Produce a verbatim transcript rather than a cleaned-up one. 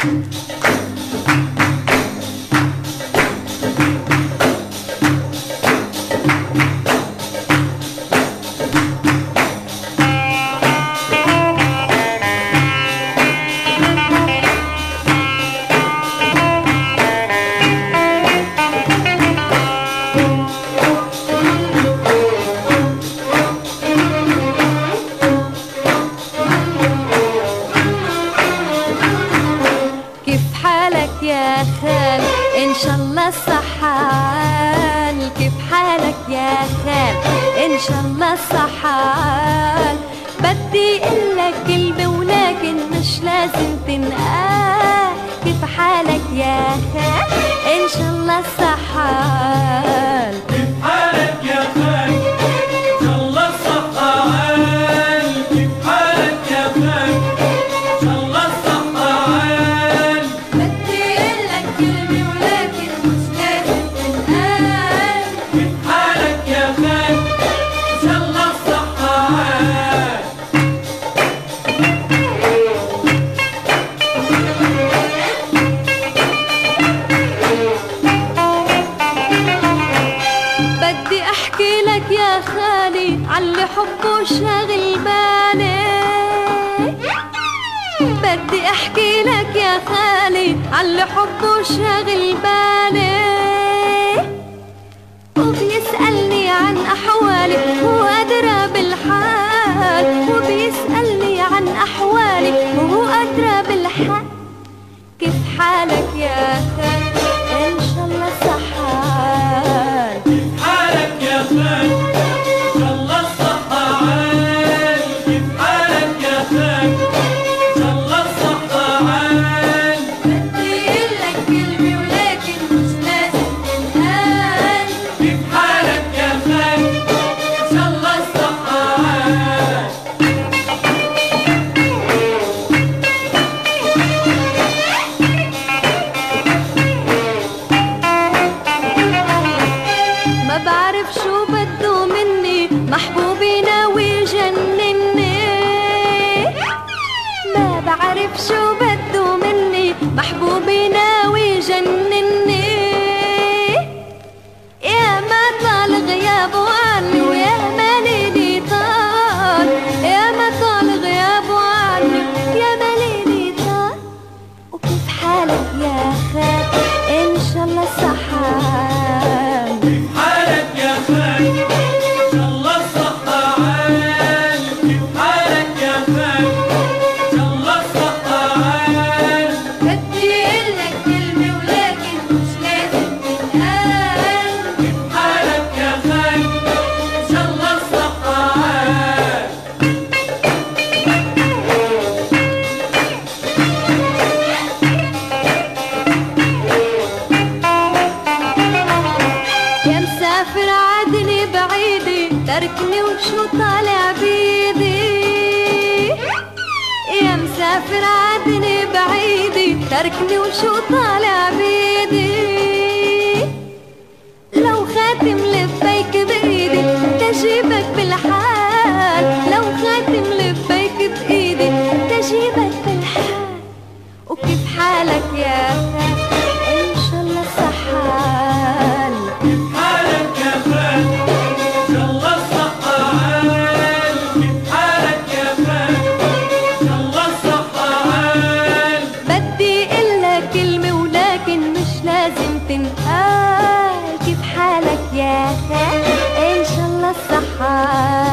يا خال إن شاء الله الصحال. كيف حالك يا خال إن شاء الله الصحال. بدي قلك كلمة ولكن مش لازم تنقال. كيف حالك يا خال إن شاء الله الصحال. كيف حالك يا خال إن شاء الله الصحال. كيف حالك يا خال إن شاء الله الصحال. بدي قلك كلمة ولكن مش لازم تنقال. كيف حالك يا خال إن شاء الله الصحال. بدي احكي لك يا خالي عاللي حبه شاغل بالي. بدي احكي لك يا خالي عاللي حبه شاغل بالي. وبيسألني عن احوالي وهو ادرى بالحال. وبيسألني عن احوالي وهو ادرى بالحال. كيف حالك يا خالي ان شاء الله صحال. كيف حالك يا خال إن شاء الله الصحال. كيف حالك يا خال إن شاء الله الصحال. بدي قلك كلمة ولكن مش لازم تنقال. كيف حالك يا خال إن شاء الله الصحال. ما بعرف شو بده مني محبوبي ناوي يجنني. ما بعرف شو بده مني محبوبي ناوي يجنني. يا ما طال غيابه عني ويا ما ليلي طال. يا ما طال غيابه عني يا ما ليلي طال. وكيف حالك يا خال إن شاء الله صحال. كيف حالك يا خال إن شاء الله الصحال. كيف حالك يا خال إن شاء الله الصحال. بدي قلك كلمة ولكن مش لازم تنقال. كيف حالك يا خال إن شاء الله الصحال. يا مسافر عادني بعيدي تركني وشو طالع بيدي. يا مسافر عادني بعيدي تركني وشو طالع بيدي. لو خاتم لبيك بايدي تجيبك بالحال. لو خاتم لبيك بايدي تجيبك بالحال. وكيف حالك يا خال ان شاء الله صحال. كيف حالك يا خال إن شاء الله الصحال. كيف حالك يا خال إن شاء الله الصحال. بدي قلك كلمة ولكن مش لازم تنقال. كيف حالك يا خال إن شاء الله الصحال.